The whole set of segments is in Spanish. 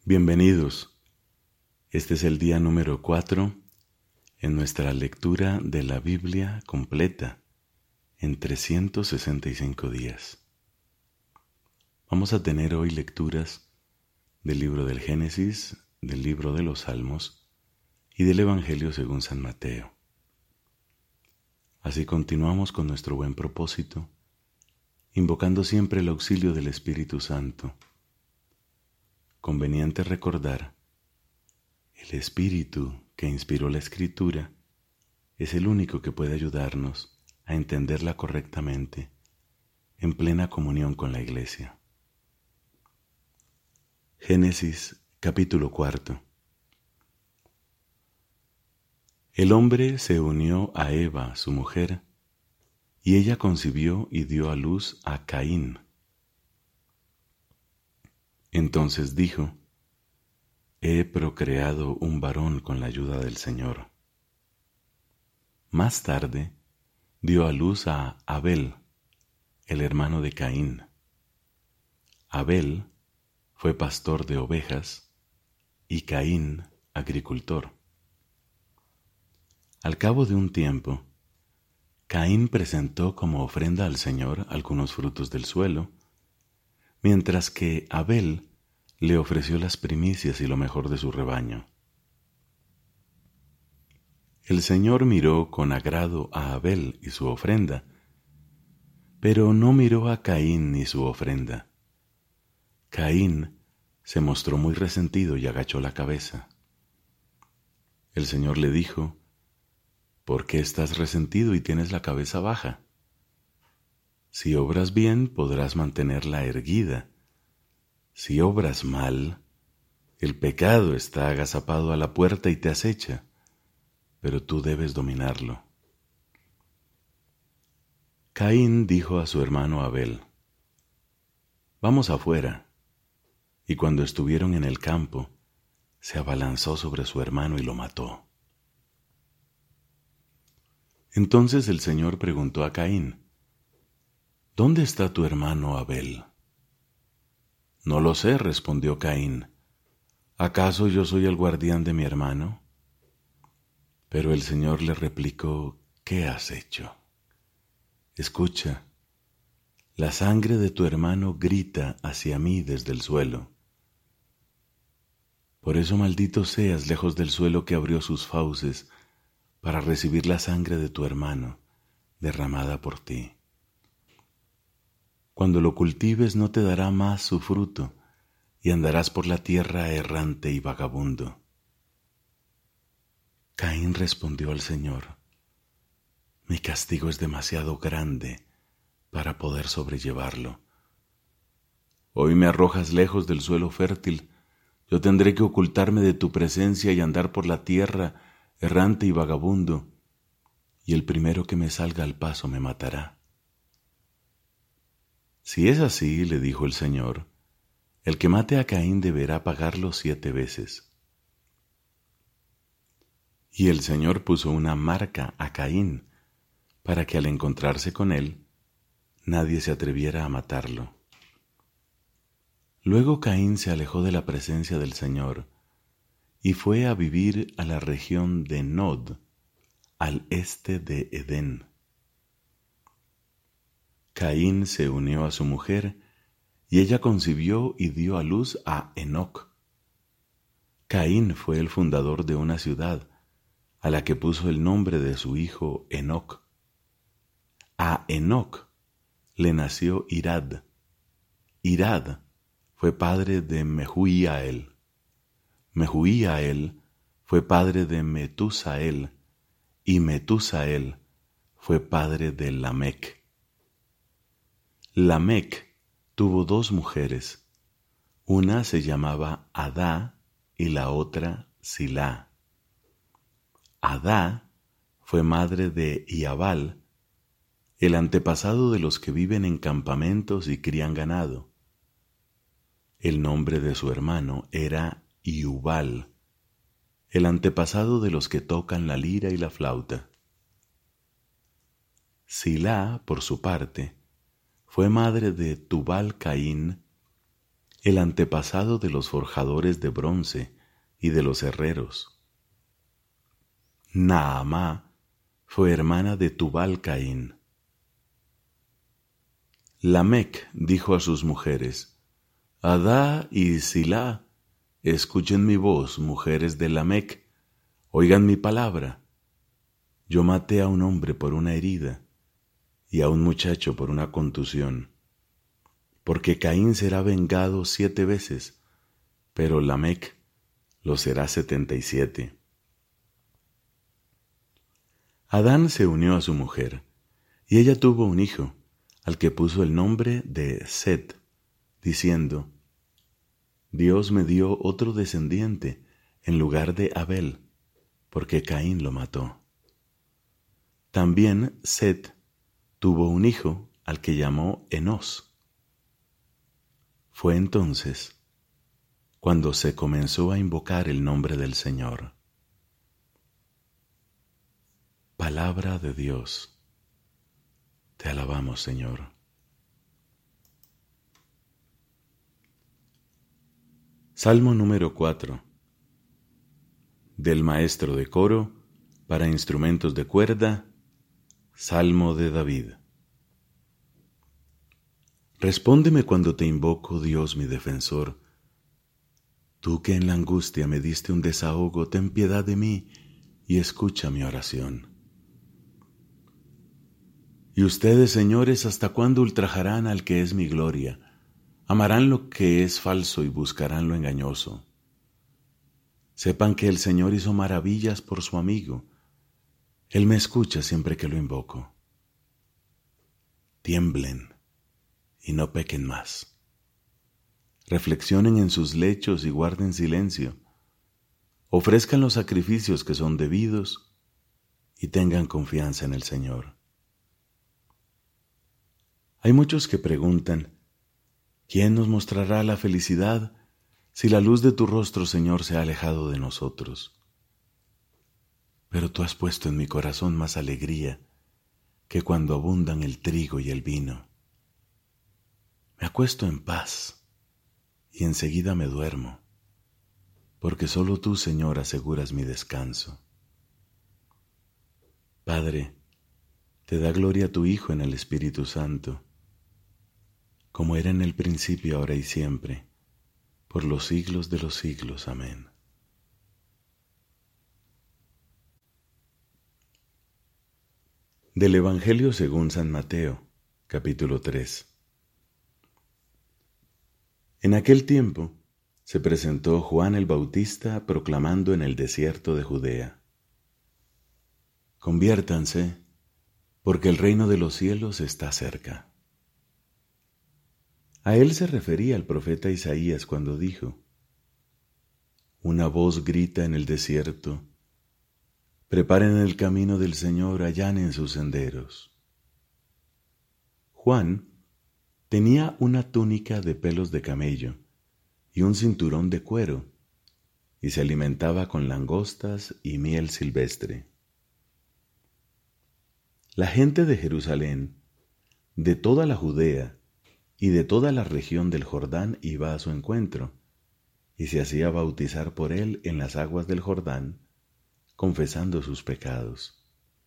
Bienvenidos. Este es el día número 4 en nuestra lectura de la Biblia completa en 365 días. Vamos a tener hoy lecturas del libro del Génesis, del libro de los Salmos y del Evangelio según San Mateo. Así continuamos con nuestro buen propósito, invocando siempre el auxilio del Espíritu Santo. Conveniente recordar, el Espíritu que inspiró la Escritura es el único que puede ayudarnos a entenderla correctamente en plena comunión con la Iglesia. Génesis capítulo 4. El hombre se unió a Eva, su mujer, y ella concibió y dio a luz a Caín. Entonces dijo: He procreado un varón con la ayuda del Señor. Más tarde dio a luz a Abel, el hermano de Caín. Abel fue pastor de ovejas y Caín agricultor. Al cabo de un tiempo, Caín presentó como ofrenda al Señor algunos frutos del suelo, mientras que Abel le ofreció las primicias y lo mejor de su rebaño. El Señor miró con agrado a Abel y su ofrenda, pero no miró a Caín ni su ofrenda. Caín se mostró muy resentido y agachó la cabeza. El Señor le dijo: ¿Por qué estás resentido y tienes la cabeza baja? Si obras bien, podrás mantenerla erguida. Si obras mal, el pecado está agazapado a la puerta y te acecha, pero tú debes dominarlo. Caín dijo a su hermano Abel: Vamos afuera. Y cuando estuvieron en el campo, se abalanzó sobre su hermano y lo mató. Entonces el Señor preguntó a Caín: ¿Dónde está tu hermano Abel? No lo sé, respondió Caín. ¿Acaso yo soy el guardián de mi hermano? Pero el Señor le replicó: ¿Qué has hecho? Escucha, la sangre de tu hermano grita hacia mí desde el suelo. Por eso maldito seas lejos del suelo que abrió sus fauces para recibir la sangre de tu hermano derramada por ti. Cuando lo cultives no te dará más su fruto, y andarás por la tierra errante y vagabundo. Caín respondió al Señor: Mi castigo es demasiado grande para poder sobrellevarlo. Hoy me arrojas lejos del suelo fértil, yo tendré que ocultarme de tu presencia y andar por la tierra errante y vagabundo, y el primero que me salga al paso me matará. Si es así, le dijo el Señor, el que mate a Caín deberá pagarlo 7 veces. Y el Señor puso una marca a Caín, para que al encontrarse con él, nadie se atreviera a matarlo. Luego Caín se alejó de la presencia del Señor, y fue a vivir a la región de Nod, al este de Edén. Caín se unió a su mujer, y ella concibió y dio a luz a Enoc. Caín fue el fundador de una ciudad, a la que puso el nombre de su hijo Enoc. A Enoc le nació Irad. Irad fue padre de Mehujael. Mehujael fue padre de Metusael, y Metusael fue padre de Lamec. Lamec tuvo 2 mujeres, una se llamaba Adá y la otra Silá. Adá fue madre de Iabal, el antepasado de los que viven en campamentos y crían ganado. El nombre de su hermano era Iubal, el antepasado de los que tocan la lira y la flauta. Silá, por su parte, fue madre de Tubal Caín el antepasado de los forjadores de bronce y de los herreros. Naamá fue hermana de Tubal-Caín. Lamec dijo a sus mujeres: Adá y Silá, escuchen mi voz, mujeres de Lamec, oigan mi palabra. Yo maté a un hombre por una herida y a un muchacho por una contusión, porque Caín será vengado 7 veces, pero Lamec lo será 77. Adán se unió a su mujer, y ella tuvo un hijo, al que puso el nombre de Set, diciendo: Dios me dio otro descendiente en lugar de Abel, porque Caín lo mató. También Set tuvo un hijo, al que llamó Enós. Fue entonces cuando se comenzó a invocar el nombre del Señor. Palabra de Dios. Te alabamos, Señor. Salmo número 4. Del maestro de coro, para instrumentos de cuerda, Salmo de David. Respóndeme cuando te invoco, Dios mi defensor. Tú que en la angustia me diste un desahogo, ten piedad de mí y escucha mi oración. Y ustedes, señores, ¿hasta cuándo ultrajarán al que es mi gloria? Amarán lo que es falso y buscarán lo engañoso. Sepan que el Señor hizo maravillas por su amigo. Él me escucha siempre que lo invoco. Tiemblen y no pequen más. Reflexionen en sus lechos y guarden silencio. Ofrezcan los sacrificios que son debidos y tengan confianza en el Señor. Hay muchos que preguntan: ¿quién nos mostrará la felicidad si la luz de tu rostro, Señor, se ha alejado de nosotros? Pero tú has puesto en mi corazón más alegría que cuando abundan el trigo y el vino. Me acuesto en paz y enseguida me duermo, porque solo tú, Señor, aseguras mi descanso. Padre, te da gloria a tu Hijo en el Espíritu Santo, como era en el principio, ahora y siempre, por los siglos de los siglos. Amén. Del Evangelio según San Mateo, capítulo 3. En aquel tiempo se presentó Juan el Bautista proclamando en el desierto de Judea: Conviértanse, porque el reino de los cielos está cerca. A él se refería el profeta Isaías cuando dijo: Una voz grita en el desierto: preparen el camino del Señor, allanen sus senderos. Juan tenía una túnica de pelos de camello y un cinturón de cuero, y se alimentaba con langostas y miel silvestre. La gente de Jerusalén, de toda la Judea y de toda la región del Jordán iba a su encuentro, y se hacía bautizar por él en las aguas del Jordán, confesando sus pecados.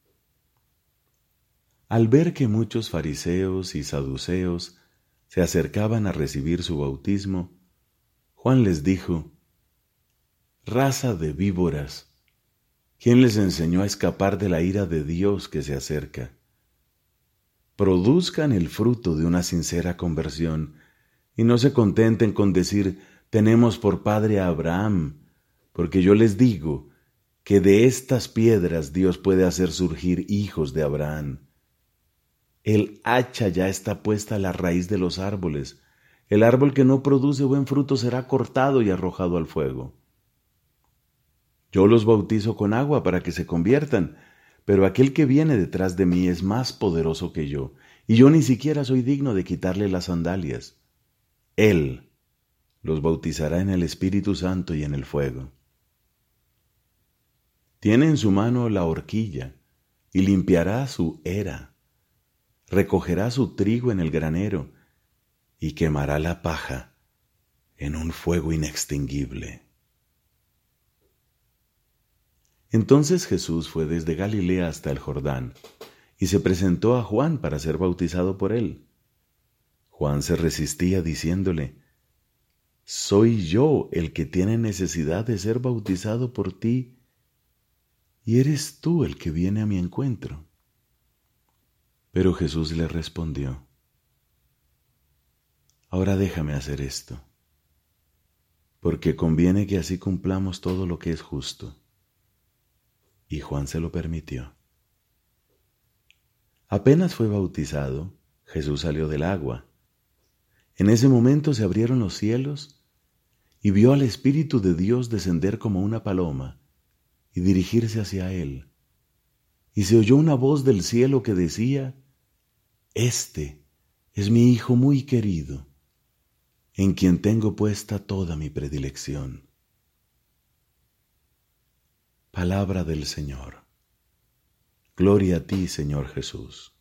Al ver que muchos fariseos y saduceos se acercaban a recibir su bautismo, Juan les dijo: Raza de víboras, ¿quién les enseñó a escapar de la ira de Dios que se acerca? Produzcan el fruto de una sincera conversión y no se contenten con decir: tenemos por padre a Abraham, porque yo les digo que de estas piedras Dios puede hacer surgir hijos de Abraham. El hacha ya está puesta a la raíz de los árboles. El árbol que no produce buen fruto será cortado y arrojado al fuego. Yo los bautizo con agua para que se conviertan, pero aquel que viene detrás de mí es más poderoso que yo, y yo ni siquiera soy digno de quitarle las sandalias. Él los bautizará en el Espíritu Santo y en el fuego. Tiene en su mano la horquilla y limpiará su era. Recogerá su trigo en el granero y quemará la paja en un fuego inextinguible. Entonces Jesús fue desde Galilea hasta el Jordán, y se presentó a Juan para ser bautizado por él. Juan se resistía diciéndole: «Soy yo el que tiene necesidad de ser bautizado por ti, y eres tú el que viene a mi encuentro». Pero Jesús le respondió: «Ahora déjame hacer esto, porque conviene que así cumplamos todo lo que es justo». Y Juan se lo permitió. Apenas fue bautizado, Jesús salió del agua. En ese momento se abrieron los cielos y vio al Espíritu de Dios descender como una paloma y dirigirse hacia él. Y se oyó una voz del cielo que decía: «Este es mi Hijo muy querido, en quien tengo puesta toda mi predilección». Palabra del Señor. Gloria a ti, Señor Jesús.